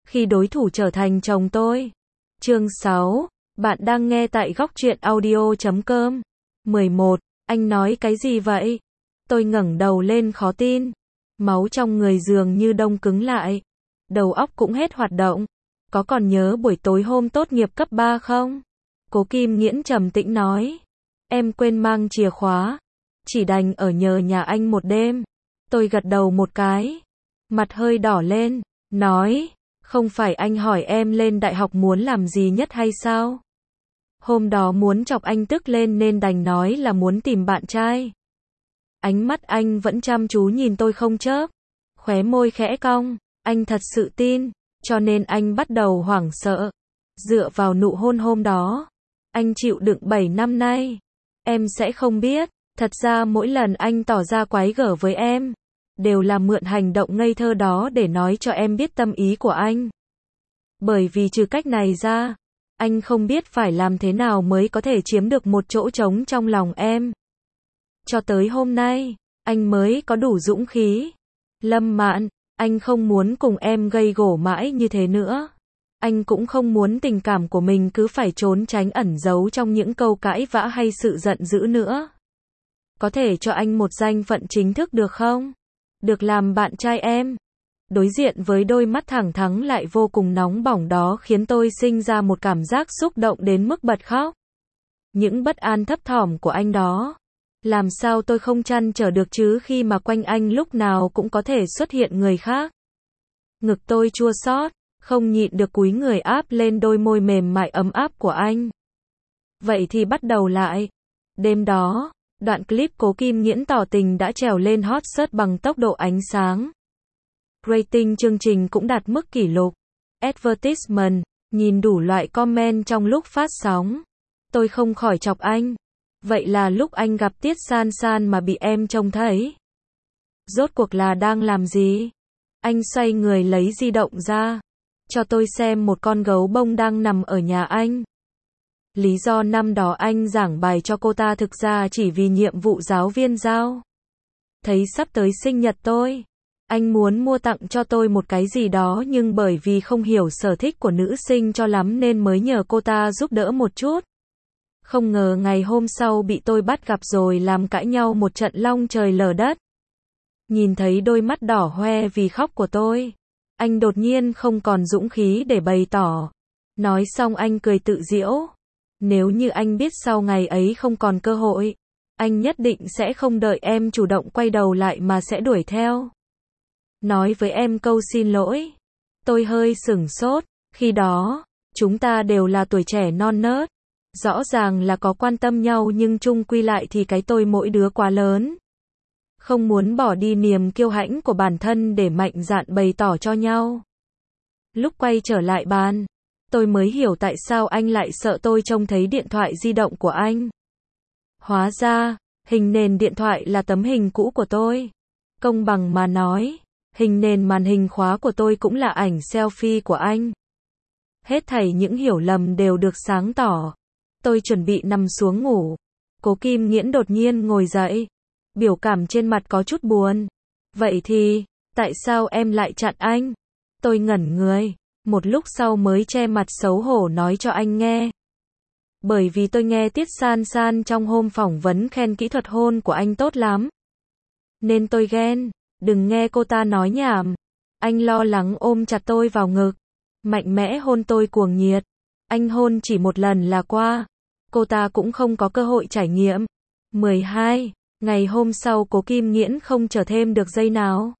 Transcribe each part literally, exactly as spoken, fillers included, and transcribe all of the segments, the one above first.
khi đối thủ trở thành chồng tôi. Chương sáu. Bạn đang nghe tại góc truyện audio chấm com. mười một. Anh nói cái gì vậy? Tôi ngẩng đầu lên khó tin. Máu trong người dường như đông cứng lại. Đầu óc cũng hết hoạt động. Có còn nhớ buổi tối hôm tốt nghiệp cấp ba không? Cố Kim Nghiễn trầm tĩnh nói. Em quên mang chìa khóa. Chỉ đành ở nhờ nhà anh một đêm. Tôi gật đầu một cái. Mặt hơi đỏ lên. Nói. Không phải anh hỏi em lên đại học muốn làm gì nhất hay sao? Hôm đó muốn chọc anh tức lên nên đành nói là muốn tìm bạn trai. Ánh mắt anh vẫn chăm chú nhìn tôi không chớp. Khóe môi khẽ cong. Anh thật sự tin. Cho nên anh bắt đầu hoảng sợ. Dựa vào nụ hôn hôm đó. Anh chịu đựng bảy năm nay. Em sẽ không biết. Thật ra mỗi lần anh tỏ ra quái gở với em. Đều là mượn hành động ngây thơ đó để nói cho em biết tâm ý của anh. Bởi vì trừ cách này ra, anh không biết phải làm thế nào mới có thể chiếm được một chỗ trống trong lòng em. Cho tới hôm nay, anh mới có đủ dũng khí. Lâm Mạn, anh không muốn cùng em gây gổ mãi như thế nữa. Anh cũng không muốn tình cảm của mình cứ phải trốn tránh ẩn giấu trong những câu cãi vã hay sự giận dữ nữa. Có thể cho anh một danh phận chính thức được không? Được làm bạn trai em. Đối diện với đôi mắt thẳng thắn lại vô cùng nóng bỏng đó khiến tôi sinh ra một cảm giác xúc động đến mức bật khóc. Những bất an thấp thỏm của anh đó. Làm sao tôi không trăn trở được chứ khi mà quanh anh lúc nào cũng có thể xuất hiện người khác. Ngực tôi chua xót, không nhịn được cúi người áp lên đôi môi mềm mại ấm áp của anh. Vậy thì bắt đầu lại. Đêm đó, đoạn clip Cố Kim Nghiễn tỏ tình đã trèo lên hot search bằng tốc độ ánh sáng. Rating chương trình cũng đạt mức kỷ lục. Advertisement, nhìn đủ loại comment trong lúc phát sóng. Tôi không khỏi chọc anh. Vậy là lúc anh gặp Tiết San San mà bị em trông thấy. Rốt cuộc là đang làm gì? Anh xoay người lấy di động ra. Cho tôi xem một con gấu bông đang nằm ở nhà anh. Lý do năm đó anh giảng bài cho cô ta thực ra chỉ vì nhiệm vụ giáo viên giao. Thấy sắp tới sinh nhật tôi. Anh muốn mua tặng cho tôi một cái gì đó nhưng bởi vì không hiểu sở thích của nữ sinh cho lắm nên mới nhờ cô ta giúp đỡ một chút. Không ngờ ngày hôm sau bị tôi bắt gặp rồi làm cãi nhau một trận long trời lở đất. Nhìn thấy đôi mắt đỏ hoe vì khóc của tôi. Anh đột nhiên không còn dũng khí để bày tỏ. Nói xong anh cười tự giễu. Nếu như anh biết sau ngày ấy không còn cơ hội, anh nhất định sẽ không đợi em chủ động quay đầu lại mà sẽ đuổi theo. Nói với em câu xin lỗi. Tôi hơi sửng sốt. Khi đó, chúng ta đều là tuổi trẻ non nớt. Rõ ràng là có quan tâm nhau nhưng chung quy lại thì cái tôi mỗi đứa quá lớn. Không muốn bỏ đi niềm kiêu hãnh của bản thân để mạnh dạn bày tỏ cho nhau. Lúc quay trở lại bàn, tôi mới hiểu tại sao anh lại sợ tôi trông thấy điện thoại di động của anh. Hóa ra, hình nền điện thoại là tấm hình cũ của tôi. Công bằng mà nói, hình nền màn hình khóa của tôi cũng là ảnh selfie của anh. Hết thảy những hiểu lầm đều được sáng tỏ. Tôi chuẩn bị nằm xuống ngủ. Cố Kim Nghiễn đột nhiên ngồi dậy. Biểu cảm trên mặt có chút buồn. Vậy thì, tại sao em lại chặn anh? Tôi ngẩn người. Một lúc sau mới che mặt xấu hổ nói cho anh nghe. Bởi vì tôi nghe Tiết San San trong hôm phỏng vấn khen kỹ thuật hôn của anh tốt lắm. Nên tôi ghen. Đừng nghe cô ta nói nhảm. Anh lo lắng ôm chặt tôi vào ngực. Mạnh mẽ hôn tôi cuồng nhiệt. Anh hôn chỉ một lần là qua. Cô ta cũng không có cơ hội trải nghiệm. mười hai. Ngày hôm sau Cố Kim Nghiễn không chờ thêm được giây nào.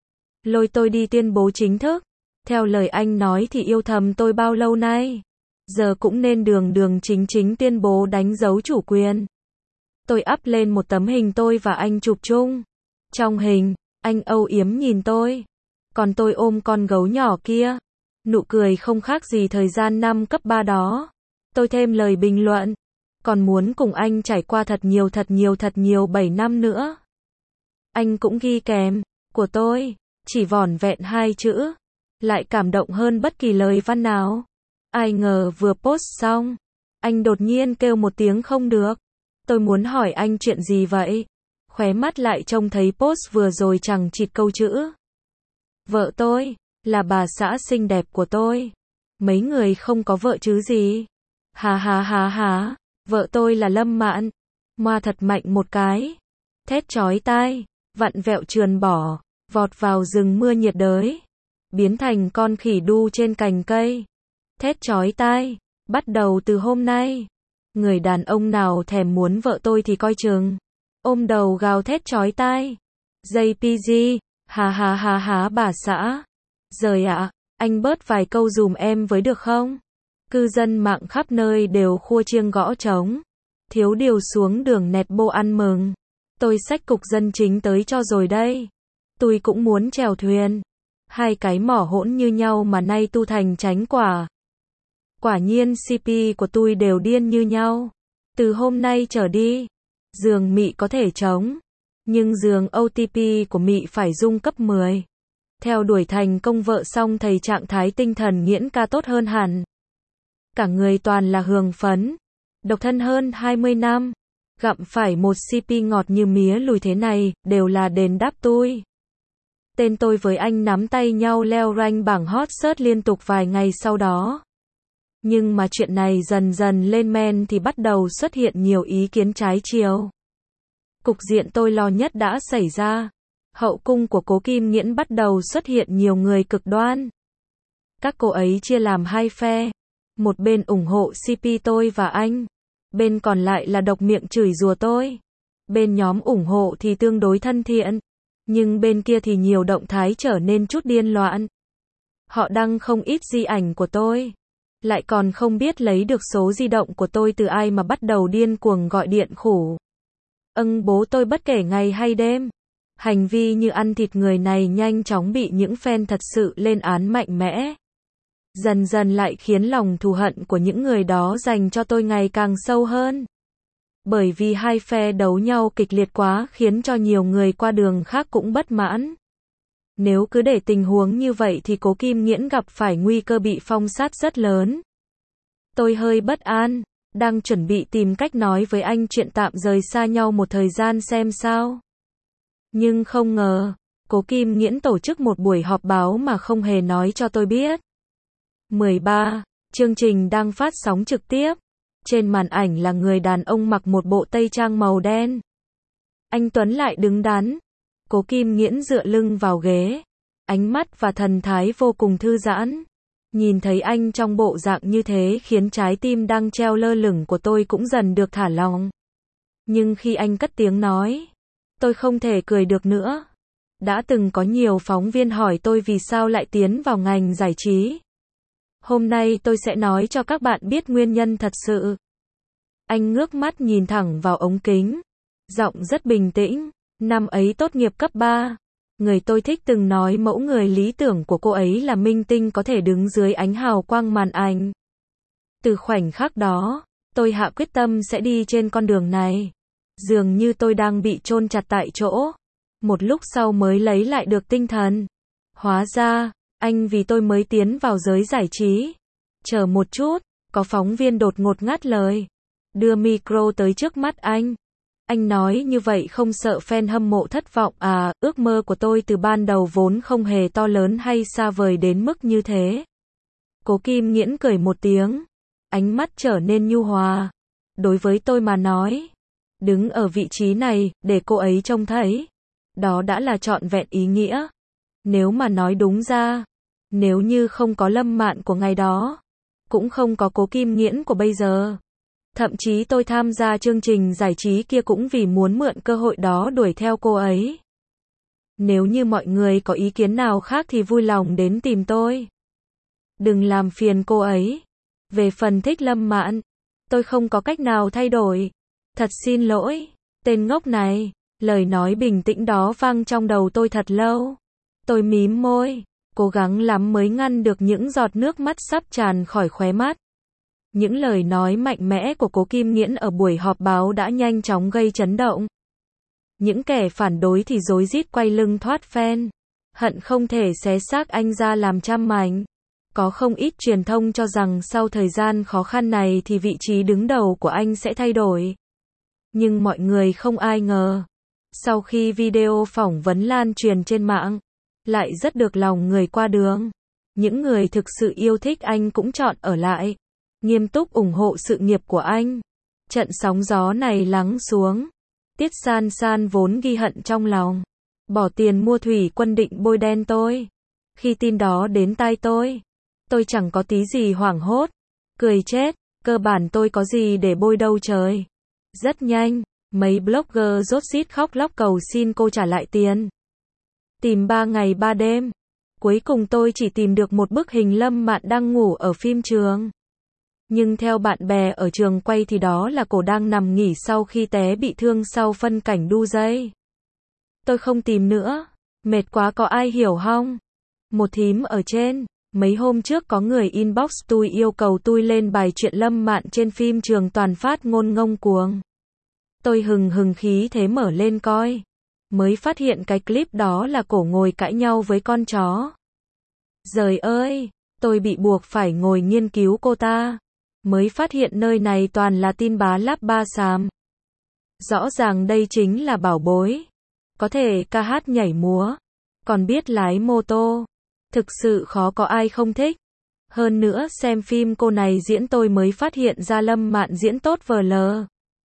Lôi tôi đi tuyên bố chính thức. Theo lời anh nói thì yêu thầm tôi bao lâu nay. Giờ cũng nên đường đường chính chính tuyên bố đánh dấu chủ quyền. Tôi up lên một tấm hình tôi và anh chụp chung. Trong hình, anh âu yếm nhìn tôi. Còn tôi ôm con gấu nhỏ kia. Nụ cười không khác gì thời gian năm cấp ba đó. Tôi thêm lời bình luận. Còn muốn cùng anh trải qua thật nhiều thật nhiều thật nhiều bảy năm nữa. Anh cũng ghi kèm. Của tôi. Chỉ vỏn vẹn hai chữ. Lại cảm động hơn bất kỳ lời văn nào. Ai ngờ vừa post xong. Anh đột nhiên kêu một tiếng không được. Tôi muốn hỏi anh chuyện gì vậy? Khóe mắt lại trông thấy post vừa rồi chẳng chịt câu chữ. Vợ tôi. Là bà xã xinh đẹp của tôi. Mấy người không có vợ chứ gì. Hà hà hà hà, vợ tôi là Lâm Mạn. Moa thật mạnh một cái. Thét chói tai, vặn vẹo trườn bỏ, vọt vào rừng mưa nhiệt đới. Biến thành con khỉ đu trên cành cây. Thét chói tai, bắt đầu từ hôm nay. Người đàn ông nào thèm muốn vợ tôi thì coi chừng. Ôm đầu gào thét chói tai. gi pê giê, hà hà hà hà bà xã. Giời ạ, anh bớt vài câu dùm em với được không? Cư dân mạng khắp nơi đều khua chiêng gõ trống. Thiếu điều xuống đường nẹt bô ăn mừng. Tôi xách cục dân chính tới cho rồi đây. Tôi cũng muốn chèo thuyền. Hai cái mỏ hỗn như nhau mà nay tu thành tránh quả. Quả nhiên xê pê của tôi đều điên như nhau. Từ hôm nay trở đi, giường mị có thể trống, nhưng giường ô tê pê của mị phải rung cấp mười. Theo đuổi thành công vợ xong thầy trạng thái tinh thần nghiễn ca tốt hơn hẳn. Cả người toàn là hương phấn. Độc thân hơn hai mươi năm. Gặm phải một xê pê ngọt như mía lùi thế này, đều là đền đáp tôi. Tên tôi với anh nắm tay nhau leo rank bảng hot search liên tục vài ngày sau đó. Nhưng mà chuyện này dần dần lên men thì bắt đầu xuất hiện nhiều ý kiến trái chiều. Cục diện tôi lo nhất đã xảy ra. Hậu cung của Cố Kim Nghiễn bắt đầu xuất hiện nhiều người cực đoan. Các cô ấy chia làm hai phe. Một bên ủng hộ xê pê tôi và anh. Bên còn lại là độc miệng chửi rủa tôi. Bên nhóm ủng hộ thì tương đối thân thiện. Nhưng bên kia thì nhiều động thái trở nên chút điên loạn. Họ đăng không ít di ảnh của tôi. Lại còn không biết lấy được số di động của tôi từ ai mà bắt đầu điên cuồng gọi điện khủ. Âng bố tôi bất kể ngày hay đêm. Hành vi như ăn thịt người này nhanh chóng bị những fan thật sự lên án mạnh mẽ. Dần dần lại khiến lòng thù hận của những người đó dành cho tôi ngày càng sâu hơn. Bởi vì hai phe đấu nhau kịch liệt quá khiến cho nhiều người qua đường khác cũng bất mãn. Nếu cứ để tình huống như vậy thì Cố Kim Nghiễn gặp phải nguy cơ bị phong sát rất lớn. Tôi hơi bất an, đang chuẩn bị tìm cách nói với anh chuyện tạm rời xa nhau một thời gian xem sao. Nhưng không ngờ, Cố Kim Nghiễn tổ chức một buổi họp báo mà không hề nói cho tôi biết. mười ba. Chương trình đang phát sóng trực tiếp. Trên màn ảnh là người đàn ông mặc một bộ tây trang màu đen. Anh Tuấn lại đứng đắn. Cố Kim Nghiễn dựa lưng vào ghế. Ánh mắt và thần thái vô cùng thư giãn. Nhìn thấy anh trong bộ dạng như thế khiến trái tim đang treo lơ lửng của tôi cũng dần được thả lỏng. Nhưng khi anh cất tiếng nói, tôi không thể cười được nữa. Đã từng có nhiều phóng viên hỏi tôi vì sao lại tiến vào ngành giải trí. Hôm nay tôi sẽ nói cho các bạn biết nguyên nhân thật sự. Anh ngước mắt nhìn thẳng vào ống kính. Giọng rất bình tĩnh. Năm ấy tốt nghiệp cấp ba. Người tôi thích từng nói mẫu người lý tưởng của cô ấy là minh tinh có thể đứng dưới ánh hào quang màn ảnh. Từ khoảnh khắc đó, tôi hạ quyết tâm sẽ đi trên con đường này. Dường như tôi đang bị chôn chặt tại chỗ. Một lúc sau mới lấy lại được tinh thần. Hóa ra, anh vì tôi mới tiến vào giới giải trí. Chờ một chút, có phóng viên đột ngột ngắt lời. Đưa micro tới trước mắt anh. Anh nói như vậy không sợ fan hâm mộ thất vọng à, ước mơ của tôi từ ban đầu vốn không hề to lớn hay xa vời đến mức như thế. Cố Kim Nghiễn cười một tiếng. Ánh mắt trở nên nhu hòa. Đối với tôi mà nói, đứng ở vị trí này, để cô ấy trông thấy. Đó đã là trọn vẹn ý nghĩa. Nếu mà nói đúng ra, nếu như không có Lâm Mạn của ngày đó, cũng không có Cố Kim Nghiễn của bây giờ. Thậm chí tôi tham gia chương trình giải trí kia cũng vì muốn mượn cơ hội đó đuổi theo cô ấy. Nếu như mọi người có ý kiến nào khác thì vui lòng đến tìm tôi. Đừng làm phiền cô ấy. Về phần thích Lâm Mạn, tôi không có cách nào thay đổi. Thật xin lỗi, tên ngốc này. Lời nói bình tĩnh đó vang trong đầu tôi thật lâu. Tôi mím môi, cố gắng lắm mới ngăn được những giọt nước mắt sắp tràn khỏi khóe mắt. Những lời nói mạnh mẽ của Cố Kim Nghiễn ở buổi họp báo đã nhanh chóng gây chấn động. Những kẻ phản đối thì rối rít quay lưng thoát fan, hận không thể xé xác anh ra làm trăm mảnh. Có không ít truyền thông cho rằng sau thời gian khó khăn này thì vị trí đứng đầu của anh sẽ thay đổi. Nhưng mọi người không ai ngờ. Sau khi video phỏng vấn lan truyền trên mạng, lại rất được lòng người qua đường. Những người thực sự yêu thích anh cũng chọn ở lại, nghiêm túc ủng hộ sự nghiệp của anh. Trận sóng gió này lắng xuống. Tiết San San vốn ghi hận trong lòng, bỏ tiền mua thủy quân định bôi đen tôi. Khi tin đó đến tai tôi, tôi chẳng có tí gì hoảng hốt, cười chết, cơ bản tôi có gì để bôi đâu trời. Rất nhanh, mấy blogger rốt rít khóc lóc cầu xin cô trả lại tiền. Tìm ba ngày ba đêm, cuối cùng tôi chỉ tìm được một bức hình Lâm Mạn đang ngủ ở phim trường. Nhưng theo bạn bè ở trường quay thì đó là cô đang nằm nghỉ sau khi té bị thương sau phân cảnh đu dây. Tôi không tìm nữa, mệt quá có ai hiểu không? Một thím ở trên, mấy hôm trước có người inbox tôi yêu cầu tôi lên bài chuyện Lâm Mạn trên phim trường toàn phát ngôn ngông cuồng. Tôi hừng hừng khí thế mở lên coi, mới phát hiện cái clip đó là cổ ngồi cãi nhau với con chó. Giời ơi, tôi bị buộc phải ngồi nghiên cứu cô ta, mới phát hiện nơi này toàn là tin bá láp ba xàm. Rõ ràng đây chính là bảo bối, có thể ca hát nhảy múa, còn biết lái mô tô, thực sự khó có ai không thích. Hơn nữa xem phim cô này diễn tôi mới phát hiện ra Lâm Mạn diễn tốt vờ lờ.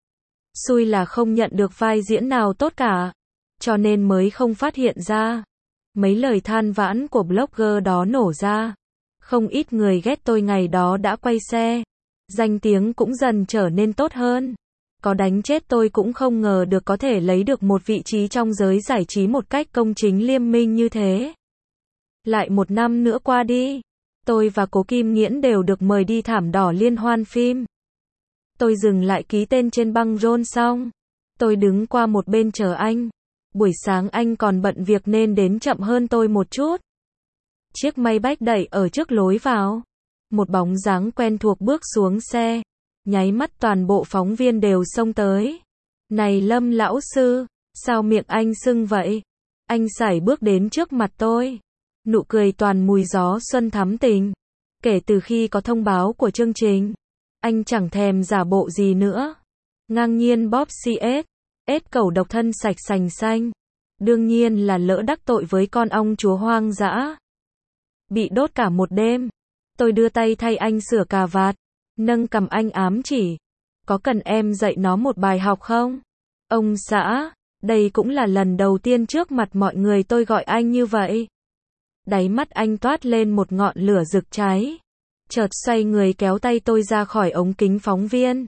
Xui là không nhận được vai diễn nào tốt cả, cho nên mới không phát hiện ra. Mấy lời than vãn của blogger đó nổ ra, không ít người ghét tôi ngày đó đã quay xe, danh tiếng cũng dần trở nên tốt hơn. Có đánh chết tôi cũng không ngờ được có thể lấy được một vị trí trong giới giải trí một cách công chính liêm minh như thế. Lại một năm nữa qua đi, tôi và Cố Kim Nghiễn đều được mời đi thảm đỏ liên hoan phim. Tôi dừng lại ký tên trên băng rôn xong, tôi đứng qua một bên chờ anh. Buổi sáng anh còn bận việc nên đến chậm hơn tôi một chút. Chiếc Maybach đẩy ở trước lối vào, một bóng dáng quen thuộc bước xuống xe, nháy mắt toàn bộ phóng viên đều xông tới. Này Lâm lão sư, sao miệng anh sưng vậy? Anh sải bước đến trước mặt tôi, nụ cười toàn mùi gió xuân thắm tình. Kể từ khi có thông báo của chương trình, anh chẳng thèm giả bộ gì nữa. Ngang nhiên bóp xê ét, ết cẩu độc thân sạch sành xanh. Đương nhiên là lỡ đắc tội với con ong chúa hoang dã. Bị đốt cả một đêm. Tôi đưa tay thay anh sửa cà vạt, nâng cầm anh ám chỉ. Có cần em dạy nó một bài học không? Ông xã, đây cũng là lần đầu tiên trước mặt mọi người tôi gọi anh như vậy. Đáy mắt anh toát lên một ngọn lửa rực cháy. Chợt xoay người kéo tay tôi ra khỏi ống kính phóng viên.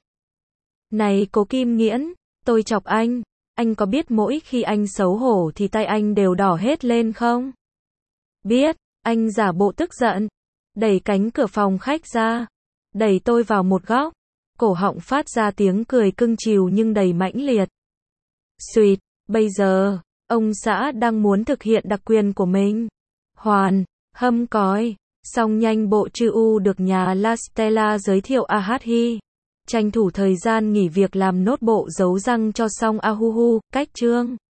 Này Cố Kim Nghiễn, tôi chọc anh, anh có biết mỗi khi anh xấu hổ thì tay anh đều đỏ hết lên không? Biết, anh giả bộ tức giận, đẩy cánh cửa phòng khách ra, đẩy tôi vào một góc, cổ họng phát ra tiếng cười cưng chiều nhưng đầy mãnh liệt. Xuyệt, bây giờ, ông xã đang muốn thực hiện đặc quyền của mình. Hoàn, hâm còi, xong nhanh bộ chư u được nhà La Stella giới thiệu a hát hi. Tranh thủ thời gian nghỉ việc làm nốt bộ giấu răng cho xong a hu hu, cách chương.